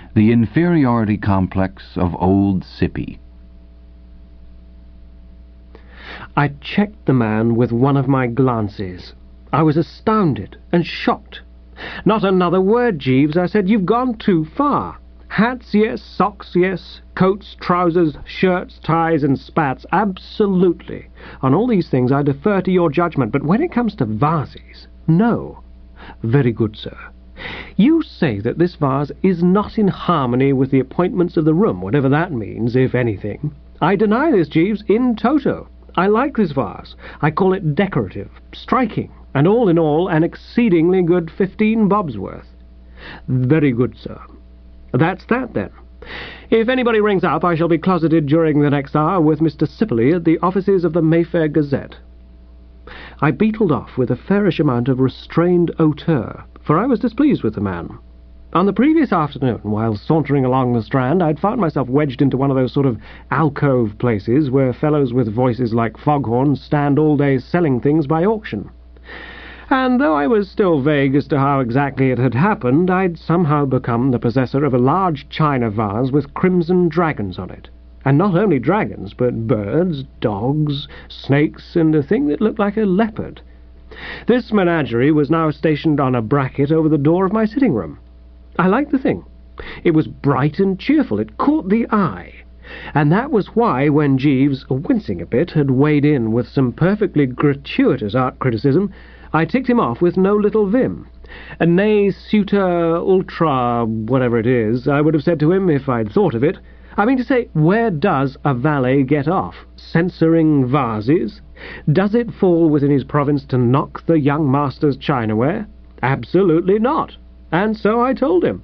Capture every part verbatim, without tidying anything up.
The inferiority complex of old Sippy. I checked the man with one of my glances. I was astounded and shocked. "Not another word, Jeeves," I said. "You've gone too far. Hats, yes. Socks, yes. Coats, trousers, shirts, ties, and spats, absolutely. On all these things I defer to your judgment, but when it comes to vases, no." "Very good, sir. You say that this vase is not in harmony with the appointments of the room, whatever that means, if anything. I deny this, Jeeves, in toto. I like this vase. I call it decorative, striking, and all in all an exceedingly good fifteen bobs worth." "Very good, sir. That's that, then. If anybody rings up, I shall be closeted during the next hour with Mister Sipperley at the offices of the Mayfair Gazette." I beetled off with a fairish amount of restrained hauteur, for I was displeased with the man. On the previous afternoon, while sauntering along the Strand, I'd found myself wedged into one of those sort of alcove places where fellows with voices like foghorns stand all day selling things by auction. And though I was still vague as to how exactly it had happened, I'd somehow become the possessor of a large china vase with crimson dragons on it. And not only dragons, but birds, dogs, snakes, and a thing that looked like a leopard. This menagerie was now stationed on a bracket over the door of my sitting room. I liked the thing. It was bright and cheerful. It caught the eye. And that was why, when Jeeves, wincing a bit, had weighed in with some perfectly gratuitous art criticism, I ticked him off with no little vim. A ne suta ultra whatever it is, I would have said to him if I'd thought of it. I mean to say, where does a valet get off? Censoring vases? Does it fall within his province to knock the young master's chinaware? Absolutely not. And so I told him.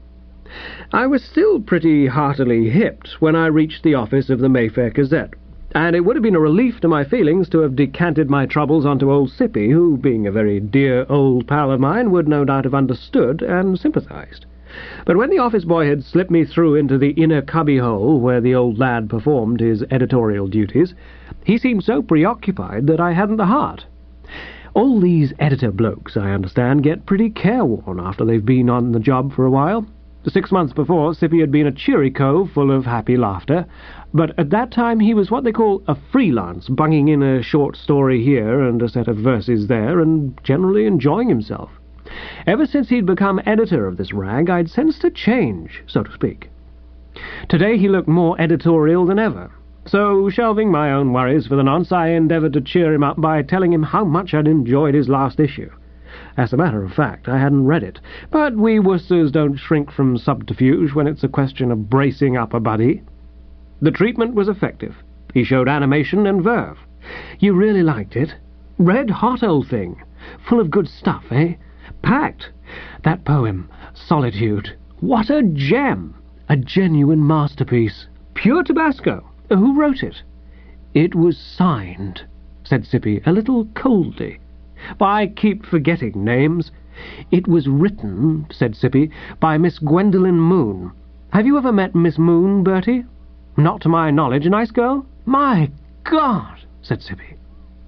I was still pretty heartily hipped when I reached the office of the Mayfair Gazette, and it would have been a relief to my feelings to have decanted my troubles onto old Sippy, who, being a very dear old pal of mine, would no doubt have understood and sympathized. But when the office boy had slipped me through into the inner cubbyhole where the old lad performed his editorial duties, he seemed so preoccupied that I hadn't the heart. All these editor blokes, I understand, get pretty careworn after they've been on the job for a while. Six months before, Sippy had been a cheery cove full of happy laughter, but at that time he was what they call a freelance, bunging in a short story here and a set of verses there, and generally enjoying himself. Ever since he'd become editor of this rag, I'd sensed a change, so to speak. Today he looked more editorial than ever. So, shelving my own worries for the nonce, I endeavoured to cheer him up by telling him how much I'd enjoyed his last issue. As a matter of fact, I hadn't read it, but we Worcesters don't shrink from subterfuge when it's a question of bracing up a buddy. The treatment was effective. He showed animation and verve. You really liked it? Red-hot old thing. Full of good stuff, eh? Packed. That poem, Solitude. What a gem! A genuine masterpiece. Pure Tabasco. Who wrote it? It was signed, said Sippy, a little coldly. I keep forgetting names. It was written, said Sippy, by Miss Gwendolen Moon. Have you ever met Miss Moon, Bertie? Not to my knowledge. A nice girl? My God, said Sippy.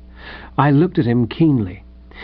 I looked at him keenly.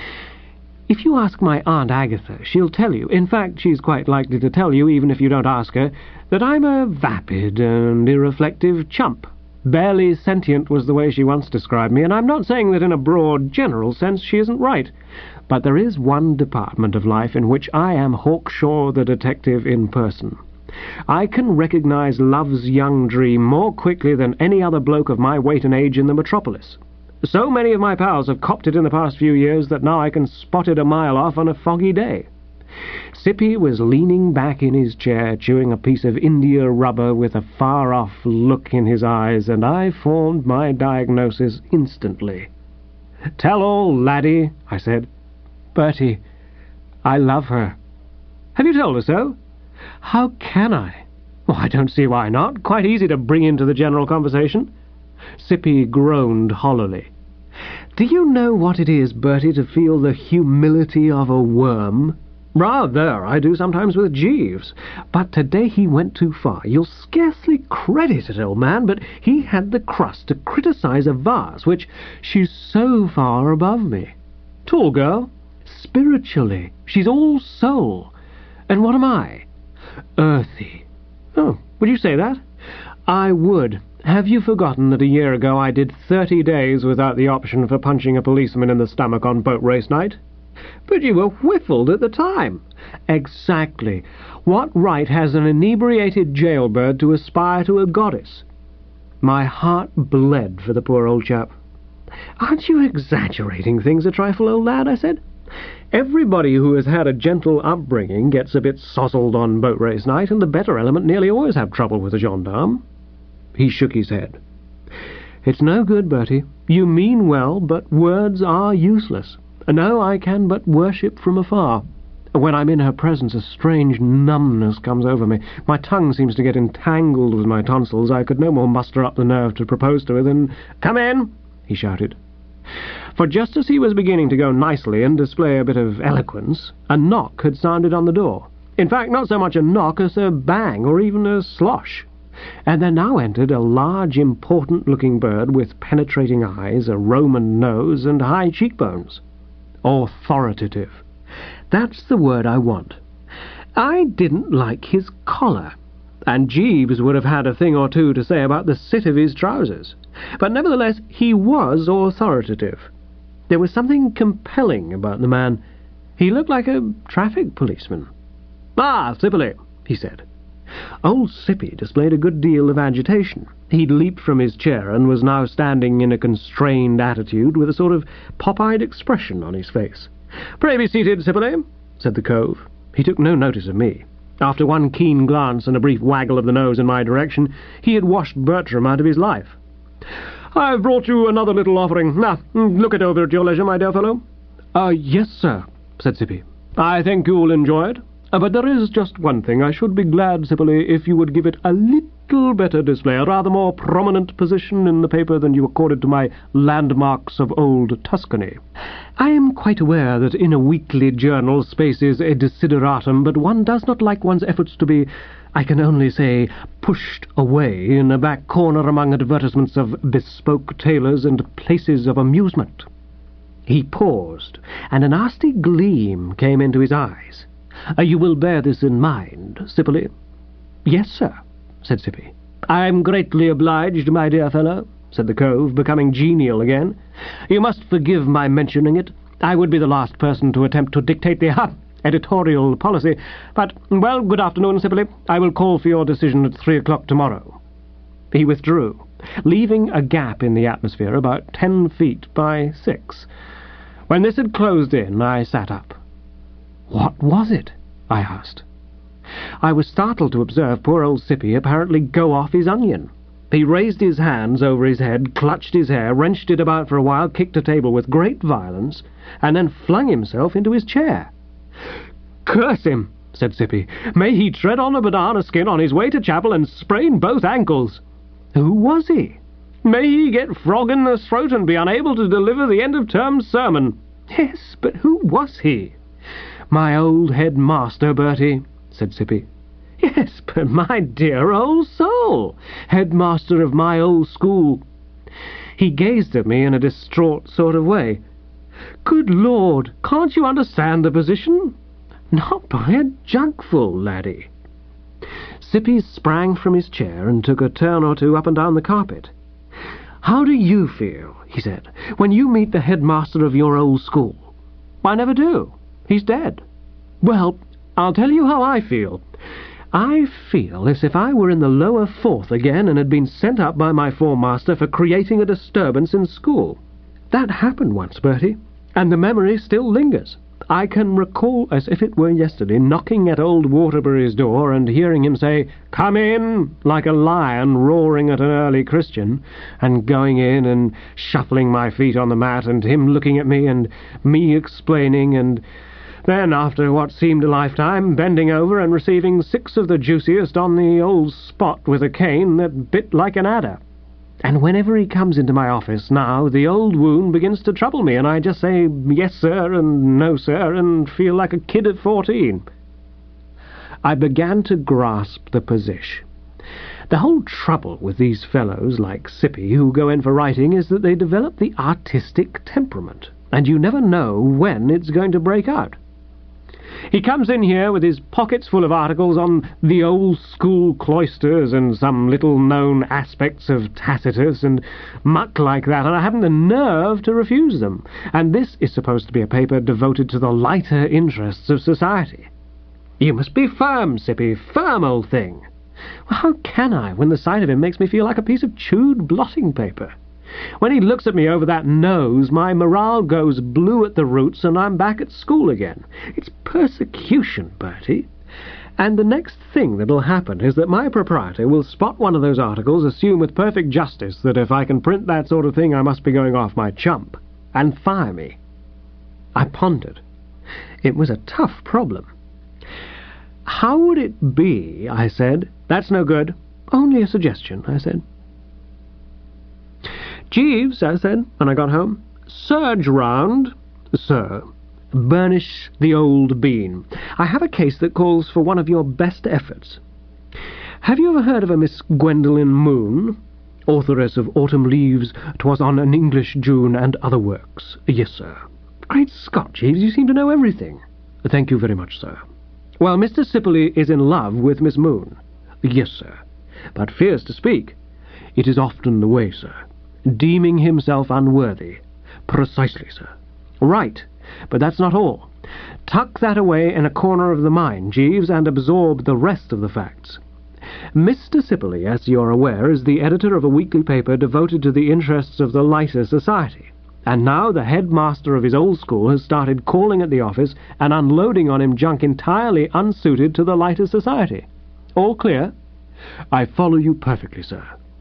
If you ask my Aunt Agatha, she'll tell you, in fact she's quite likely to tell you, even if you don't ask her, that I'm a vapid and irreflective chump. Barely sentient was the way she once described me, and I'm not saying that in a broad, general sense she isn't right. But there is one department of life in which I am Hawkshaw the detective in person. I can recognize love's young dream more quickly than any other bloke of my weight and age in the metropolis. So many of my pals have copped it in the past few years that now I can spot it a mile off on a foggy day. Sippy was leaning back in his chair, chewing a piece of India rubber with a far-off look in his eyes, and I formed my diagnosis instantly. "Tell all, laddie," I said. "Bertie, I love her." "Have you told her so?" "How can I?" "Well, I don't see why not. Quite easy to bring into the general conversation." Sippy groaned hollowly. "Do you know what it is, Bertie, to feel the humility of a worm?" "Rather. I do sometimes with Jeeves. But today he went too far. You'll scarcely credit it, old man, but he had the crust to criticize a vase which she's so far above me. Tall girl. Spiritually. She's all soul. And what am I? Earthy. Oh, would you say that? I would. Have you forgotten that a year ago I did thirty days without the option for punching a policeman in the stomach on boat race night? But you were whiffled at the time. Exactly. What right has an inebriated jailbird to aspire to a goddess? My heart bled for the poor old chap. Aren't you exaggerating things a trifle, old lad? I said. Everybody who has had a gentle upbringing gets a bit sozzled on boat race night, and the better element nearly always have trouble with a gendarme. He shook his head. It's no good, Bertie. You mean well, but words are useless. No, I can but worship from afar. When I'm in her presence, a strange numbness comes over me. My tongue seems to get entangled with my tonsils. I could no more muster up the nerve to propose to her than... "Come in!" he shouted. For just as he was beginning to go nicely and display a bit of eloquence, a knock had sounded on the door. In fact, not so much a knock as a bang or even a slosh. And there now entered a large, important-looking bird with penetrating eyes, a Roman nose, and high cheekbones. Authoritative. That's the word I want. I didn't like his collar, and Jeeves would have had a thing or two to say about the sit of his trousers. But nevertheless, he was authoritative. There was something compelling about the man. He looked like a traffic policeman. "Ah, Sippily," he said. Old Sippy displayed a good deal of agitation. He'd leaped from his chair and was now standing in a constrained attitude with a sort of pop-eyed expression on his face. "Pray be seated, Sippily," said the cove. He took no notice of me. After one keen glance and a brief waggle of the nose in my direction, he had washed Bertram out of his life. "I've brought you another little offering. Now, look it over at your leisure, my dear fellow." "Ah, uh, yes, sir," said Sippy. "I think you'll enjoy it. Uh, but there is just one thing. I should be glad, Sippily, if you would give it a little better display, a rather more prominent position in the paper than you accorded to my Landmarks of Old Tuscany. I am quite aware that in a weekly journal space is a desideratum, but one does not like one's efforts to be, I can only say, pushed away in a back corner among advertisements of bespoke tailors and places of amusement." He paused, and a nasty gleam came into his eyes. Uh, "You will bear this in mind, Sippily?" "Yes, sir," said Sippy. "I'm greatly obliged, my dear fellow," said the cove, becoming genial again. "You must forgive my mentioning it. I would be the last person to attempt to dictate the ha, editorial policy. But, well, good afternoon, Sippily. I will call for your decision at three o'clock tomorrow." He withdrew, leaving a gap in the atmosphere about ten feet by six. When this had closed in, I sat up. "What was it?" I asked. I was startled to observe poor old Sippy apparently go off his onion. He raised his hands over his head, clutched his hair, wrenched it about for a while, kicked a table with great violence, and then flung himself into his chair. "Curse him," said Sippy. "May he tread on a banana skin on his way to chapel and sprain both ankles." "Who was he?" "May he get frog in the throat and be unable to deliver the end-of-term sermon." "Yes, but who was he?" "My old headmaster, Bertie," said Sippy. "Yes, but my dear old soul, headmaster of my old school." He gazed at me in a distraught sort of way. "Good Lord, can't you understand the position?" "Not by a jugful, laddie." Sippy sprang from his chair and took a turn or two up and down the carpet. "How do you feel," he said, "when you meet the headmaster of your old school?" "I never do. He's dead." "Well, I'll tell you how I feel. I feel as if I were in the lower fourth again and had been sent up by my form-master for creating a disturbance in school. That happened once, Bertie, and the memory still lingers. I can recall as if it were yesterday knocking at old Waterbury's door and hearing him say, 'Come in,' like a lion roaring at an early Christian, and going in and shuffling my feet on the mat, and him looking at me and me explaining, and then, after what seemed a lifetime, bending over and receiving six of the juiciest on the old spot with a cane that bit like an adder. And whenever he comes into my office now, the old wound begins to trouble me, and I just say, 'Yes, sir,' and 'No, sir,' and feel like a kid at fourteen." I began to grasp the position. The whole trouble with these fellows like Sippy who go in for writing is that they develop the artistic temperament, and you never know when it's going to break out. He comes in here with his pockets full of articles on the old school cloisters and some little-known aspects of Tacitus and muck like that, and I haven't the nerve to refuse them. And this is supposed to be a paper devoted to the lighter interests of society. You must be firm, Sippy, firm, old thing. Well, how can I, when the sight of him makes me feel like a piece of chewed blotting paper? When he looks at me over that nose, my morale goes blue at the roots, and I'm back at school again. It's persecution, Bertie. And the next thing that'll happen is that my proprietor will spot one of those articles, assume with perfect justice that if I can print that sort of thing I must be going off my chump, and fire me. I pondered. It was a tough problem. How would it be, I said. That's no good. Only a suggestion, I said. Jeeves, I said, when I got home, surge round, sir, burnish the old bean. I have a case that calls for one of your best efforts. Have you ever heard of a Miss Gwendolen Moon, authoress of Autumn Leaves, 'Twas on an English June, and other works? Yes, sir. Great Scott, Jeeves, you seem to know everything. Thank you very much, sir. Well, Mister Sipperley is in love with Miss Moon. Yes, sir, but fears to speak. It is often the way, sir. Deeming himself unworthy. Precisely, sir. Right, but that's not all. Tuck that away in a corner of the mind, Jeeves, and absorb the rest of the facts. Mister Sipperley, as you're aware, is the editor of a weekly paper devoted to the interests of the lighter society, and now the headmaster of his old school has started calling at the office and unloading on him junk entirely unsuited to the lighter society. All clear? I follow you perfectly, sir.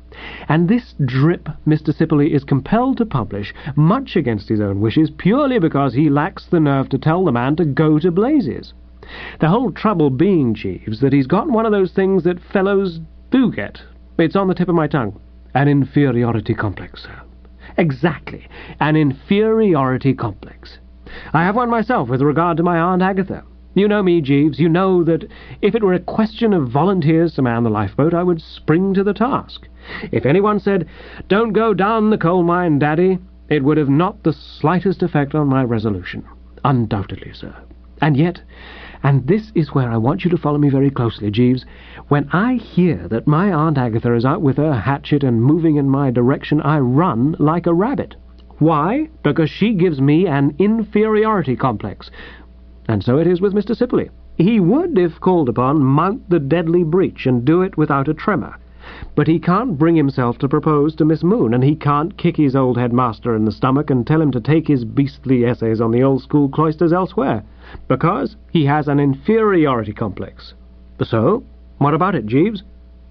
And this drip Mister Sipperley is compelled to publish, much against his own wishes, purely because he lacks the nerve to tell the man to go to blazes. The whole trouble being, Jeeves, that he's got one of those things that fellows do get. It's on the tip of my tongue. An inferiority complex, sir. Exactly, an inferiority complex. I have one myself with regard to my Aunt Agatha. You know me, Jeeves. You know that if it were a question of volunteers to man the lifeboat, I would spring to the task. If anyone said, "Don't go down the coal mine, Daddy," it would have not the slightest effect on my resolution. Undoubtedly, sir. And yet, and this is where I want you to follow me very closely, Jeeves, when I hear that my Aunt Agatha is out with her hatchet and moving in my direction, I run like a rabbit. Why? Because she gives me an inferiority complex. And so it is with Mister Sipperley. He would, if called upon, mount the deadly breach and do it without a tremor. But he can't bring himself to propose to Miss Moon, and he can't kick his old headmaster in the stomach and tell him to take his beastly essays on the old school cloisters elsewhere, because he has an inferiority complex. So, what about it, Jeeves?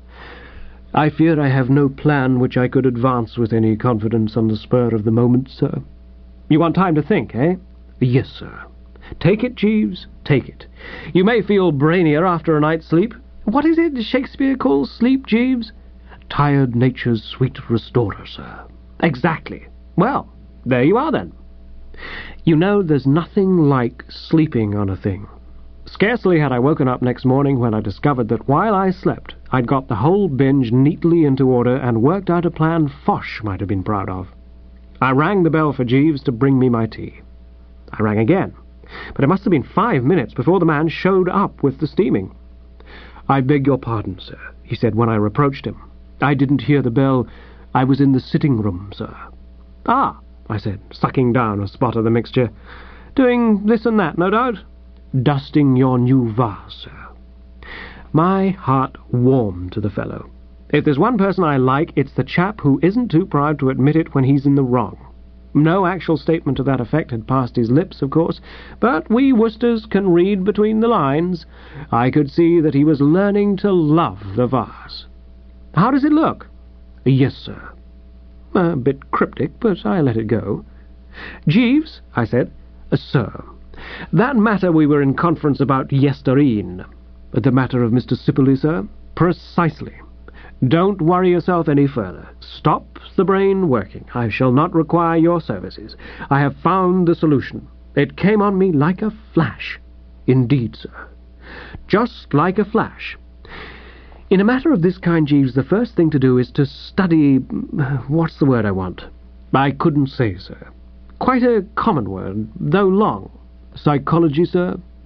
I fear I have no plan which I could advance with any confidence on the spur of the moment, sir. You want time to think, eh? Yes, sir. Take it, Jeeves, take it. You may feel brainier after a night's sleep. What is it Shakespeare calls sleep, Jeeves? Tired nature's sweet restorer, sir. Exactly. Well, there you are, then. You know, there's nothing like sleeping on a thing. Scarcely had I woken up next morning when I discovered that while I slept, I'd got the whole binge neatly into order and worked out a plan Foch might have been proud of. I rang the bell for Jeeves to bring me my tea. I rang again, but it must have been five minutes before the man showed up with the steaming. "I beg your pardon, sir," he said when I reproached him. "I didn't hear the bell. I was in the sitting-room, sir." "Ah," I said, sucking down a spot of the mixture. "Doing this and that, no doubt?" "Dusting your new vase, sir." My heart warmed to the fellow. If there's one person I like, it's the chap who isn't too proud to admit it when he's in the wrong. No actual statement to that effect had passed his lips, of course, but we Worcesters can read between the lines. I could see that he was learning to love the vase. "How does it look?" "Yes, sir." A bit cryptic, but I let it go. "Jeeves," I said. "Sir, that matter we were in conference about yestereen." "The matter of Mister Sipperley, sir?" "Precisely. Don't worry yourself any further. Stop the brain working. I shall not require your services. I have found the solution. It came on me like a flash." "Indeed, sir." "Just like a flash. In a matter of this kind, Jeeves, the first thing to do is to study... what's the word I want?" "I couldn't say, sir." "Quite a common word, though long." "Psychology, sir?"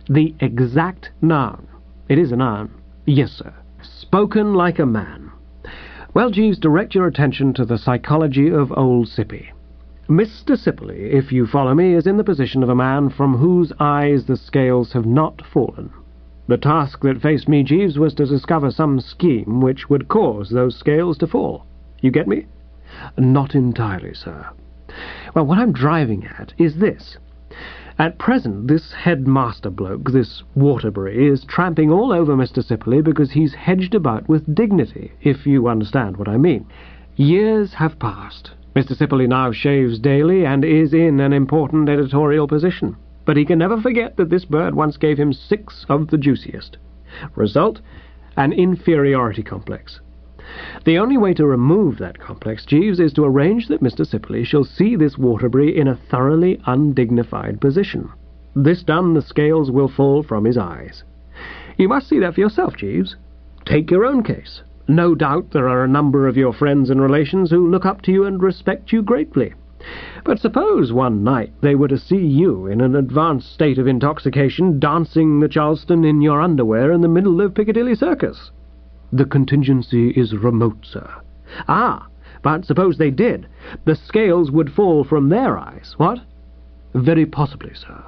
The exact noun. It is a noun. Yes, sir. Spoken like a man. Well, Jeeves, direct your attention to the psychology of Old Sippy. Mister Sipperley, if you follow me, is in the position of a man from whose eyes the scales have not fallen. The task that faced me, Jeeves, was to discover some scheme which would cause those scales to fall. You get me? Not entirely, sir. Well, what I'm driving at is this. At present, this headmaster bloke, this Waterbury, is tramping all over Mister Sipperley because he's hedged about with dignity, if you understand what I mean. Years have passed. Mister Sipperley now shaves daily and is in an important editorial position. But he can never forget that this bird once gave him six of the juiciest. Result, an inferiority complex. The only way to remove that complex, Jeeves, is to arrange that Mister Sipperley shall see this Waterbury in a thoroughly undignified position. This done, the scales will fall from his eyes. You must see that for yourself, Jeeves. Take your own case. No doubt there are a number of your friends and relations who look up to you and respect you greatly. But suppose one night they were to see you in an advanced state of intoxication dancing the Charleston in your underwear in the middle of Piccadilly Circus. The contingency is remote, sir. Ah, but suppose they did. The scales would fall from their eyes, what? Very possibly, sir.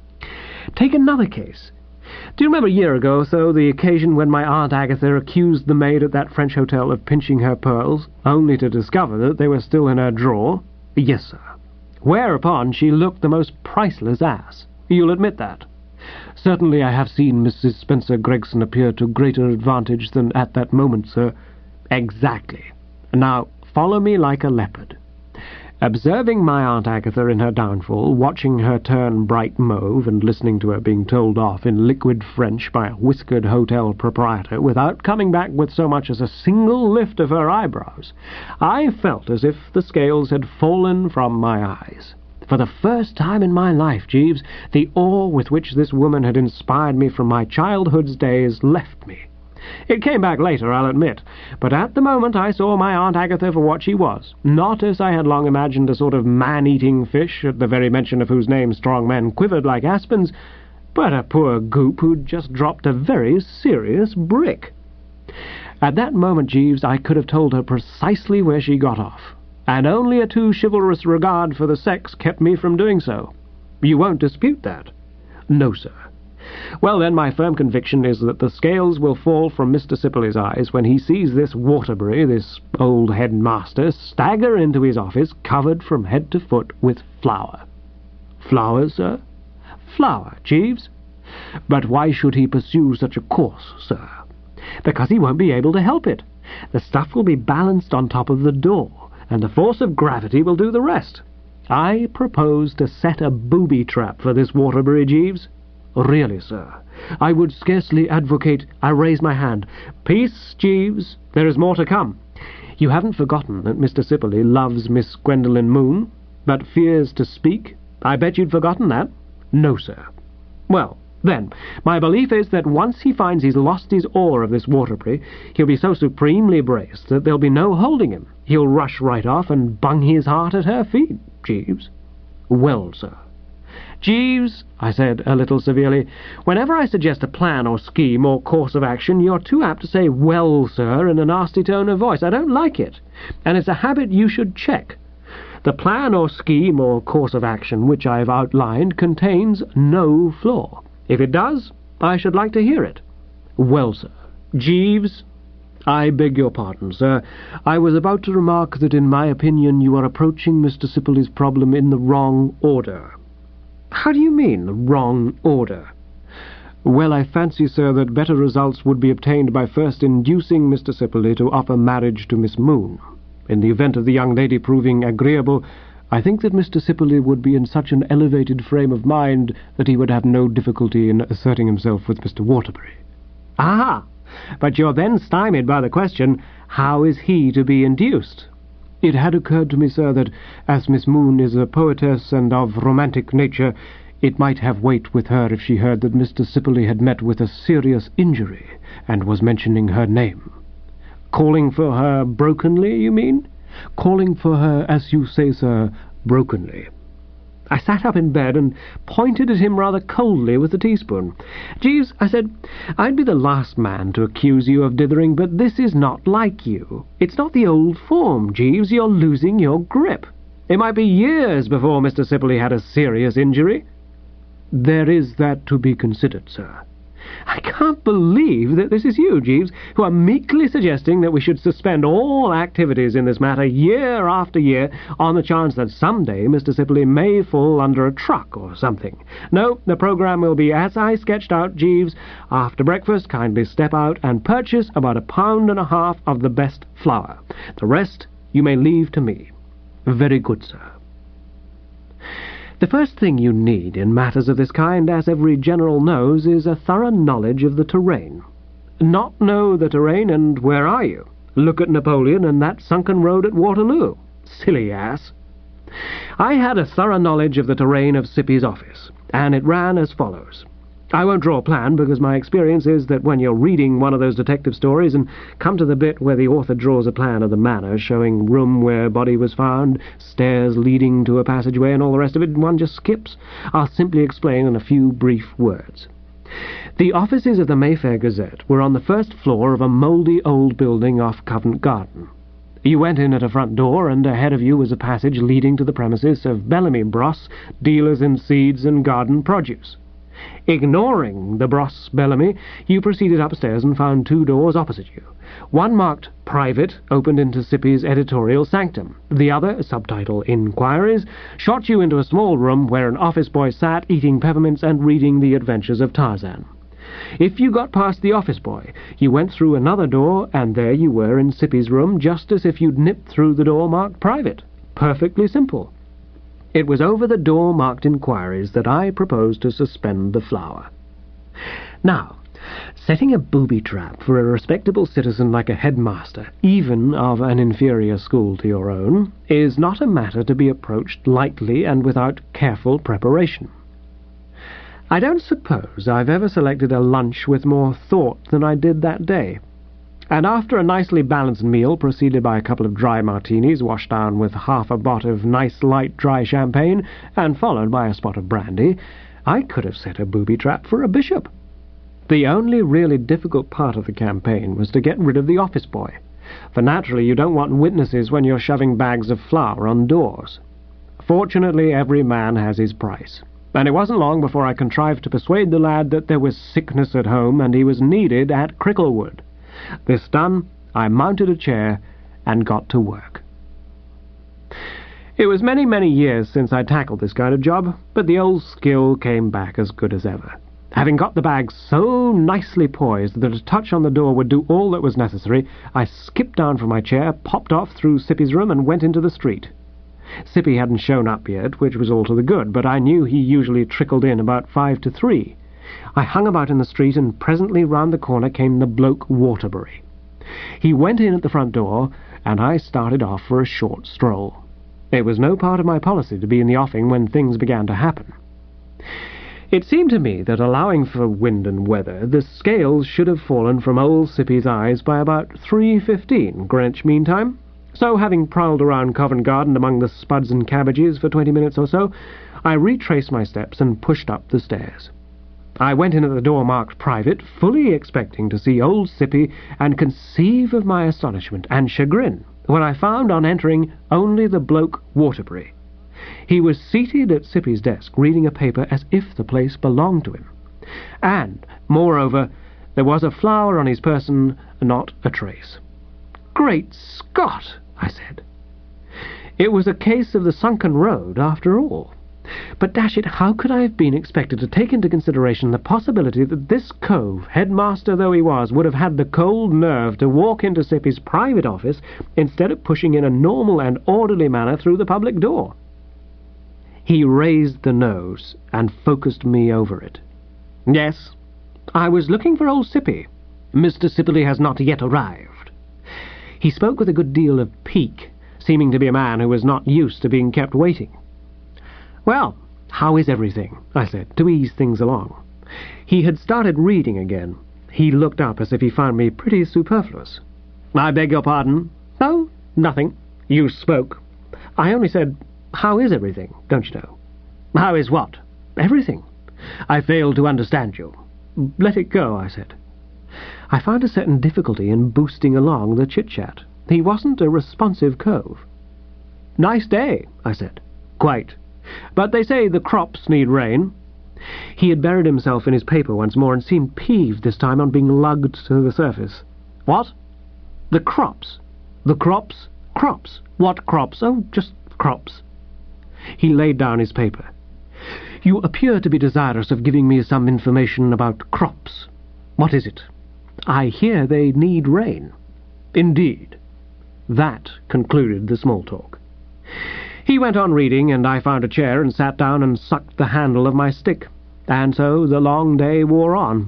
Take another case. Do you remember a year ago or so the occasion when my Aunt Agatha accused the maid at that French hotel of pinching her pearls, only to discover that they were still in her drawer? Yes, sir. Whereupon she looked the most priceless ass. You'll admit that. Certainly I have seen Missus Spencer Gregson appear to greater advantage than at that moment, sir. Exactly. Now, follow me like a leopard. Observing my Aunt Agatha in her downfall, watching her turn bright mauve, and listening to her being told off in liquid French by a whiskered hotel proprietor without coming back with so much as a single lift of her eyebrows, I felt as if the scales had fallen from my eyes. For the first time in my life, Jeeves, the awe with which this woman had inspired me from my childhood's days left me. It came back later, I'll admit, but at the moment I saw my Aunt Agatha for what she was, not as I had long imagined a sort of man-eating fish, at the very mention of whose name strong men quivered like aspens, but a poor goop who'd just dropped a very serious brick. At that moment, Jeeves, I could have told her precisely where she got off, and only a too chivalrous regard for the sex kept me from doing so. You won't dispute that? No, sir. Well, then, my firm conviction is that the scales will fall from Mister Sipperley's eyes when he sees this Waterbury, this old headmaster, stagger into his office covered from head to foot with flour. Flour, sir? Flour, Jeeves. But why should he pursue such a course, sir? Because he won't be able to help it. The stuff will be balanced on top of the door, and the force of gravity will do the rest. I propose to set a booby trap for this Waterbury, Jeeves. Really, sir, I would scarcely advocate— I raise my hand. Peace, Jeeves. There is more to come. You haven't forgotten that Mister Sipperley loves Miss Gwendolen Moon, but fears to speak? I bet you'd forgotten that. No, sir. Well, then, my belief is that once he finds he's lost his awe of this Waterbury, he'll be so supremely braced that there'll be no holding him. He'll rush right off and bung his heart at her feet, Jeeves. Well, sir. Jeeves, I said a little severely, whenever I suggest a plan or scheme or course of action, you're too apt to say, well, sir, in a nasty tone of voice. I don't like it, and it's a habit you should check. The plan or scheme or course of action which I have outlined contains no flaw. If it does, I should like to hear it. Well, sir. Jeeves, I beg your pardon, sir. I was about to remark that in my opinion you are approaching Mister Sipperley's problem in the wrong order. How do you mean, the wrong order? Well, I fancy, sir, that better results would be obtained by first inducing Mister Sipperley to offer marriage to Miss Moon. In the event of the young lady proving agreeable, I think that Mister Sipperley would be in such an elevated frame of mind that he would have no difficulty in asserting himself with Mister Waterbury. Ah, but you're then stymied by the question, how is he to be induced? It had occurred to me, sir, that as Miss Moon is a poetess and of romantic nature, it might have weight with her if she heard that Mister Sipperley had met with a serious injury and was mentioning her name. Calling for her brokenly, you mean? Calling for her, as you say, sir, brokenly. I sat up in bed and pointed at him rather coldly with the teaspoon. "Jeeves," I said, "I'd be the last man to accuse you of dithering, but this is not like you. It's not the old form, Jeeves. You're losing your grip. It might be years before Mister Sibley had a serious injury." "There is that to be considered, sir." "I can't believe that this is you, Jeeves, who are meekly suggesting that we should suspend all activities in this matter year after year on the chance that someday Mister Sibley may fall under a truck or something. No, the programme will be as I sketched out, Jeeves. After breakfast, kindly step out and purchase about a pound and a half of the best flour. The rest you may leave to me." "Very good, sir." The first thing you need in matters of this kind, as every general knows, is a thorough knowledge of the terrain. Not know the terrain, and where are you? Look at Napoleon and that sunken road at Waterloo. Silly ass. I had a thorough knowledge of the terrain of Sippy's office, and it ran as follows. I won't draw a plan, because my experience is that when you're reading one of those detective stories and come to the bit where the author draws a plan of the manor, showing room where body was found, stairs leading to a passageway, and all the rest of it, one just skips. I'll simply explain in a few brief words. The offices of the Mayfair Gazette were on the first floor of a mouldy old building off Covent Garden. You went in at a front door, and ahead of you was a passage leading to the premises of Bellamy Bros, dealers in seeds and garden produce. Ignoring the Bros Bellamy, you proceeded upstairs and found two doors opposite you. One marked Private opened into Sippy's editorial sanctum. The other, subtitle Inquiries, shot you into a small room where an office boy sat eating peppermints and reading The Adventures of Tarzan. If you got past the office boy, you went through another door, and there you were in Sippy's room, just as if you'd nipped through the door marked Private. Perfectly simple. It was over the door marked Inquiries that I proposed to suspend the flour. Now, setting a booby-trap for a respectable citizen like a headmaster, even of an inferior school to your own, is not a matter to be approached lightly and without careful preparation. I don't suppose I've ever selected a lunch with more thought than I did that day. And after a nicely balanced meal, preceded by a couple of dry martinis, washed down with half a bottle of nice light dry champagne, and followed by a spot of brandy, I could have set a booby-trap for a bishop. The only really difficult part of the campaign was to get rid of the office boy, for naturally you don't want witnesses when you're shoving bags of flour on doors. Fortunately, every man has his price, and it wasn't long before I contrived to persuade the lad that there was sickness at home and he was needed at Cricklewood. This done, I mounted a chair and got to work. It was many, many years since I tackled this kind of job, but the old skill came back as good as ever. Having got the bag so nicely poised that a touch on the door would do all that was necessary, I skipped down from my chair, popped off through Sippy's room, and went into the street. Sippy hadn't shown up yet, which was all to the good, but I knew he usually trickled in about five to three. I hung about in the street, and presently round the corner came the bloke Waterbury. He went in at the front door, and I started off for a short stroll. It was no part of my policy to be in the offing when things began to happen. It seemed to me that, allowing for wind and weather, the scales should have fallen from old Sippy's eyes by about three fifteen Greenwich Mean Time. So, having prowled around Covent Garden among the spuds and cabbages for twenty minutes or so, I retraced my steps and pushed up the stairs. I went in at the door marked Private, fully expecting to see old Sippy, and conceive of my astonishment and chagrin when I found, on entering, only the bloke Waterbury. He was seated at Sippy's desk, reading a paper as if the place belonged to him. And, moreover, there was a flower on his person, not a trace. "Great Scott!" I said. It was a case of the sunken road, after all. But, dash it, how could I have been expected to take into consideration the possibility that this cove, headmaster though he was, would have had the cold nerve to walk into Sippy's private office instead of pushing in a normal and orderly manner through the public door? He raised the nose and focused me over it. "Yes, I was looking for old Sippy. Mister Sibley has not yet arrived." He spoke with a good deal of pique, seeming to be a man who was not used to being kept waiting. "Well, how is everything?" I said, to ease things along. He had started reading again. He looked up as if he found me pretty superfluous. "I beg your pardon?" "Oh, nothing. You spoke. I only said, how is everything, don't you know?" How is what? Everything. I fail to understand you. Let it go, I said. I found a certain difficulty in boosting along the chit-chat. He wasn't a responsive cove. Nice day, I said. Quite. But they say the crops need rain. He had buried himself in his paper once more and seemed peeved this time on being lugged to the surface. What? The crops. The crops? Crops. What crops? Oh, just crops. He laid down his paper. You appear to be desirous of giving me some information about crops. What is it? I hear they need rain. Indeed. That concluded the small talk. He went on reading, and I found a chair and sat down and sucked the handle of my stick. And so the long day wore on.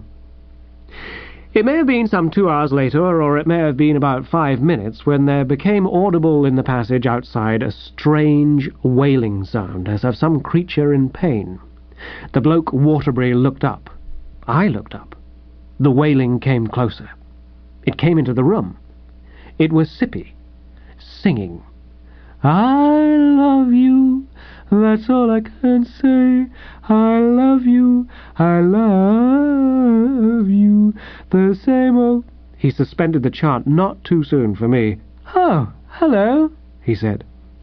It may have been some two hours later, or it may have been about five minutes, when there became audible in the passage outside a strange wailing sound, as of some creature in pain. The bloke Waterbury looked up. I looked up. The wailing came closer. It came into the room. It was Sippy, singing. I love you, that's all I can say. I love you, I love you, the same old... He suspended the chant not too soon for me. Oh, hello, he said.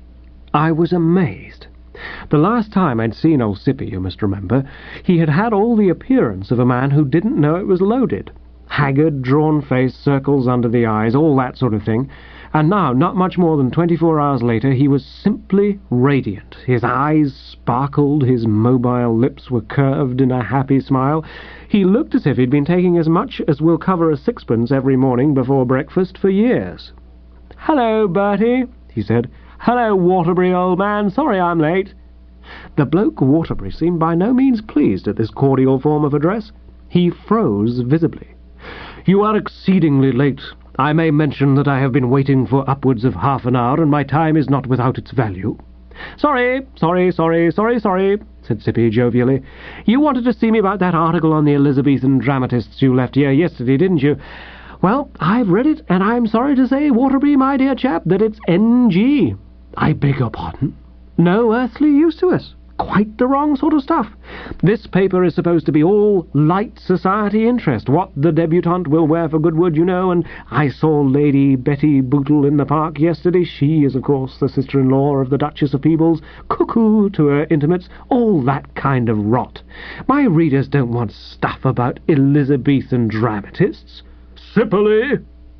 I was amazed. The last time I'd seen old Sippy, you must remember, he had had all the appearance of a man who didn't know it was loaded. Haggard, drawn face, circles under the eyes, all that sort of thing. And now, not much more than twenty-four hours later, he was simply radiant. His eyes sparkled, his mobile lips were curved in a happy smile. He looked as if he'd been taking as much as will cover a sixpence every morning before breakfast for years. "Hello, Bertie," he said. "Hello, Waterbury, old man. Sorry I'm late." The bloke Waterbury seemed by no means pleased at this cordial form of address. He froze visibly. "You are exceedingly late. I may mention that I have been waiting for upwards of half an hour, and my time is not without its value." "Sorry, sorry, sorry, sorry, sorry," said Sippy jovially. "You wanted to see me about that article on the Elizabethan dramatists you left here yesterday, didn't you? Well, I've read it, and I'm sorry to say, Waterbury, my dear chap, that it's N G. I beg your pardon? No earthly use to us. Quite the wrong sort of stuff. This paper is supposed to be all light society interest, what the debutante will wear for Goodwood, you know, and I saw Lady Betty Bootle in the park yesterday. She is, of course, the sister-in-law of the Duchess of Peebles, cuckoo to her intimates, all that kind of rot. My readers don't want stuff about Elizabethan dramatists. Sipperly!"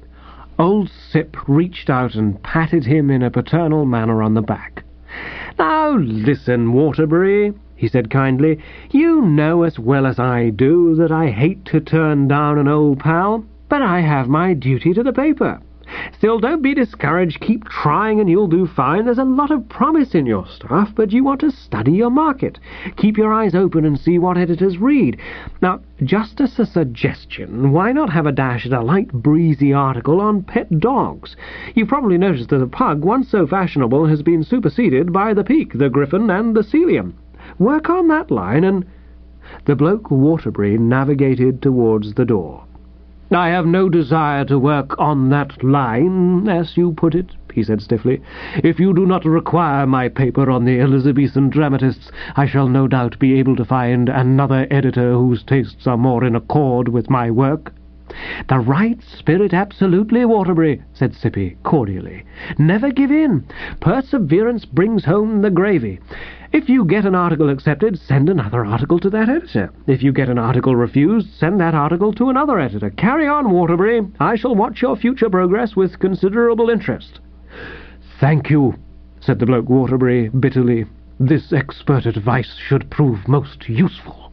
Old Sip reached out and patted him in a paternal manner on the back. "Now listen, Waterbury," he said kindly. "You know as well as I do that I hate to turn down an old pal, but I have my duty to the paper. Still, don't be discouraged. Keep trying and you'll do fine. There's a lot of promise in your stuff, but you want to study your market. Keep your eyes open and see what editors read. Now, just as a suggestion, why not have a dash at a light, breezy article on pet dogs? You've probably noticed that the pug, once so fashionable, has been superseded by the Peak, the Griffin, and the Sealyham. Work on that line and—" The bloke Waterbury navigated towards the door. "I have no desire to work on that line, as you put it," he said stiffly. "If you do not require my paper on the Elizabethan dramatists, I shall no doubt be able to find another editor whose tastes are more in accord with my work." "The right spirit, absolutely, Waterbury," said Sippy cordially. "Never give in. Perseverance brings home the gravy. If you get an article accepted, send another article to that editor. If you get an article refused, send that article to another editor. Carry on, Waterbury. I shall watch your future progress with considerable interest." "Thank you," said the bloke Waterbury bitterly. "This expert advice should prove most useful."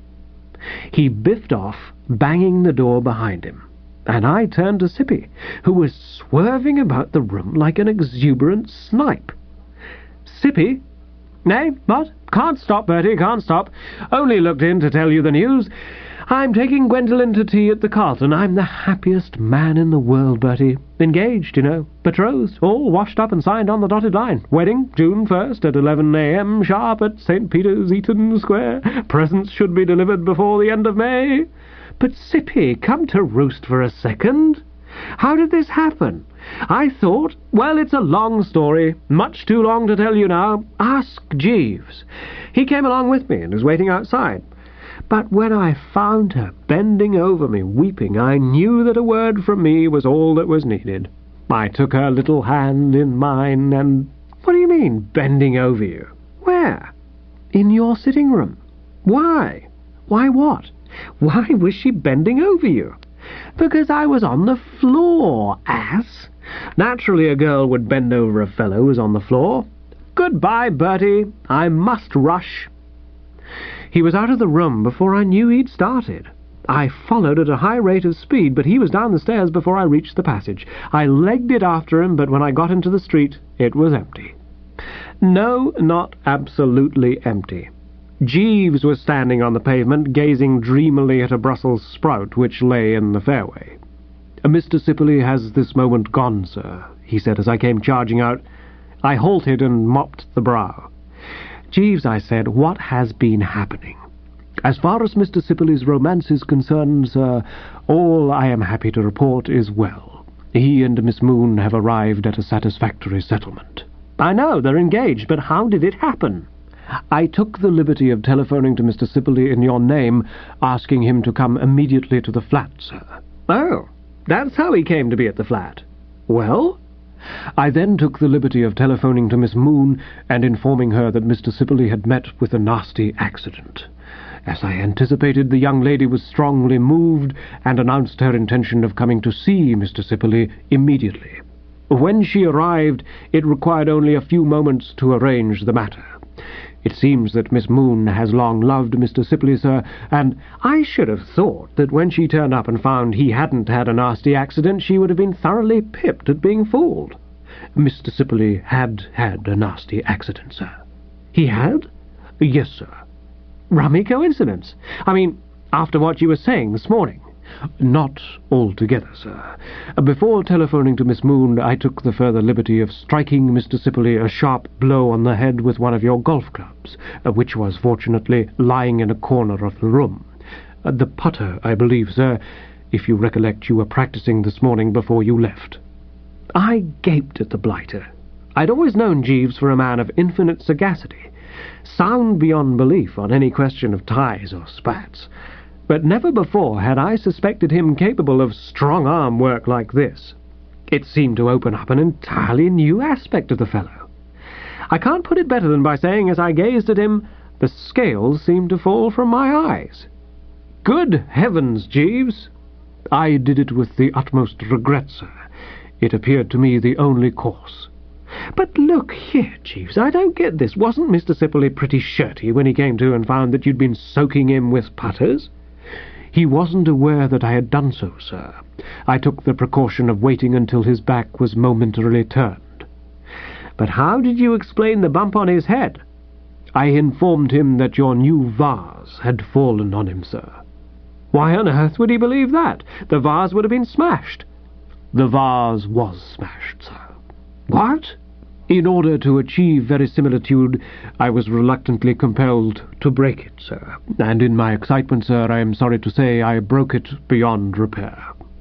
He biffed off, banging the door behind him, and I turned to Sippy, who was swerving about the room like an exuberant snipe. "Sippy?" "Nay, what? Can't stop, Bertie, can't stop. Only looked in to tell you the news. I'm taking Gwendolen to tea at the Carlton. I'm the happiest man in the world, Bertie. Engaged, you know. Betrothed, all washed up and signed on the dotted line. Wedding, June first at eleven a m sharp at Saint Peter's, Eaton Square. Presents should be delivered before the end of May." "But, Sippy, come to roost for a second. How did this happen? I thought, well, it's a long story, much too long to tell you now. Ask Jeeves. He came along with me and was waiting outside. But when I found her bending over me, weeping, I knew that a word from me was all that was needed. I took her little hand in mine and... What do you mean, bending over you? Where? In your sitting room. Why? Why what? Why was she bending over you? Because I was on the floor, ass. Naturally a girl would bend over a fellow who was on the floor. Goodbye, Bertie. I must rush. He was out of the room before I knew he'd started. I followed at a high rate of speed, but he was down the stairs before I reached the passage. I legged it after him, but when I got into the street, it was empty. No, not absolutely empty. Jeeves was standing on the pavement, gazing dreamily at a Brussels sprout which lay in the fairway. "Mister Sipperley has this moment gone, sir," he said as I came charging out. I halted and mopped the brow. "Jeeves," I said, "what has been happening?" "As far as Mister Sipperley's romance is concerned, sir, all I am happy to report is well. He and Miss Moon have arrived at a satisfactory settlement." "I know, they're engaged, but how did it happen?" "I took the liberty of telephoning to Mister Sipperley in your name, asking him to come immediately to the flat, sir." "Oh, that's how he came to be at the flat. Well?" "I then took the liberty of telephoning to Miss Moon and informing her that Mister Sipperley had met with a nasty accident. As I anticipated, the young lady was strongly moved and announced her intention of coming to see Mister Sipperley immediately. When she arrived, it required only a few moments to arrange the matter. It seems that Miss Moon has long loved Mister Sipperley, sir, and I should have thought that when she turned up and found he hadn't had a nasty accident, she would have been thoroughly pipped at being fooled. Mister Sipperley had had a nasty accident, sir." "He had?" "Yes, sir." "Rummy coincidence. I mean, after what you were saying this morning." "Not altogether, sir. Before telephoning to Miss Moon, I took the further liberty of striking Mister Sipperley a sharp blow on the head with one of your golf clubs, which was fortunately lying in a corner of the room. The putter, I believe, sir, if you recollect you were practising this morning before you left." I gaped at the blighter. I'd always known Jeeves for a man of infinite sagacity, sound beyond belief on any question of ties or spats, but never before had I suspected him capable of strong-arm work like this. It seemed to open up an entirely new aspect of the fellow. I can't put it better than by saying, as I gazed at him, the scales seemed to fall from my eyes. "Good heavens, Jeeves!" "I did it with the utmost regret, sir. It appeared to me the only course." "But look here, Jeeves, I don't get this. Wasn't Mister Sipperley pretty shirty when he came to and found that you'd been soaking him with putters?" "He wasn't aware that I had done so, sir. I took the precaution of waiting until his back was momentarily turned." "But how did you explain the bump on his head?" "I informed him that your new vase had fallen on him, sir." "Why on earth would he believe that? The vase would have been smashed." "The vase was smashed, sir." "What?" "In order to achieve verisimilitude, I was reluctantly compelled to break it, sir. And in my excitement, sir, I am sorry to say I broke it beyond repair."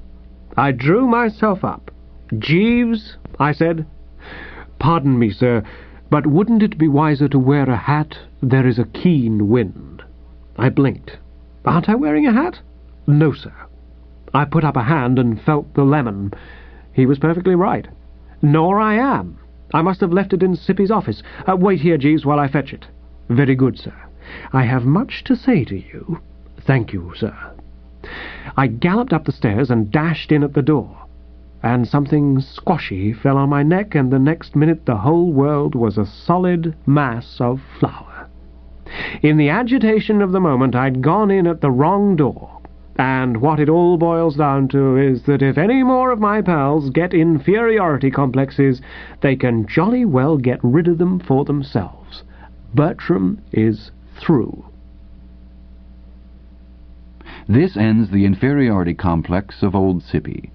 I drew myself up. "Jeeves," I said. "Pardon me, sir, but wouldn't it be wiser to wear a hat? There is a keen wind." I blinked. "Aren't I wearing a hat?" "No, sir." I put up a hand and felt the lemon. He was perfectly right. "Nor I am. I must have left it in Sippy's office. Uh, wait here, Jeeves, while I fetch it." "Very good, sir. I have much to say to you." "Thank you, sir." I galloped up the stairs and dashed in at the door, and something squashy fell on my neck, and the next minute the whole world was a solid mass of flour. In the agitation of the moment, I'd gone in at the wrong door. And what it all boils down to is that if any more of my pals get inferiority complexes, they can jolly well get rid of them for themselves. Bertram is through. This ends the inferiority complex of Old Sippy.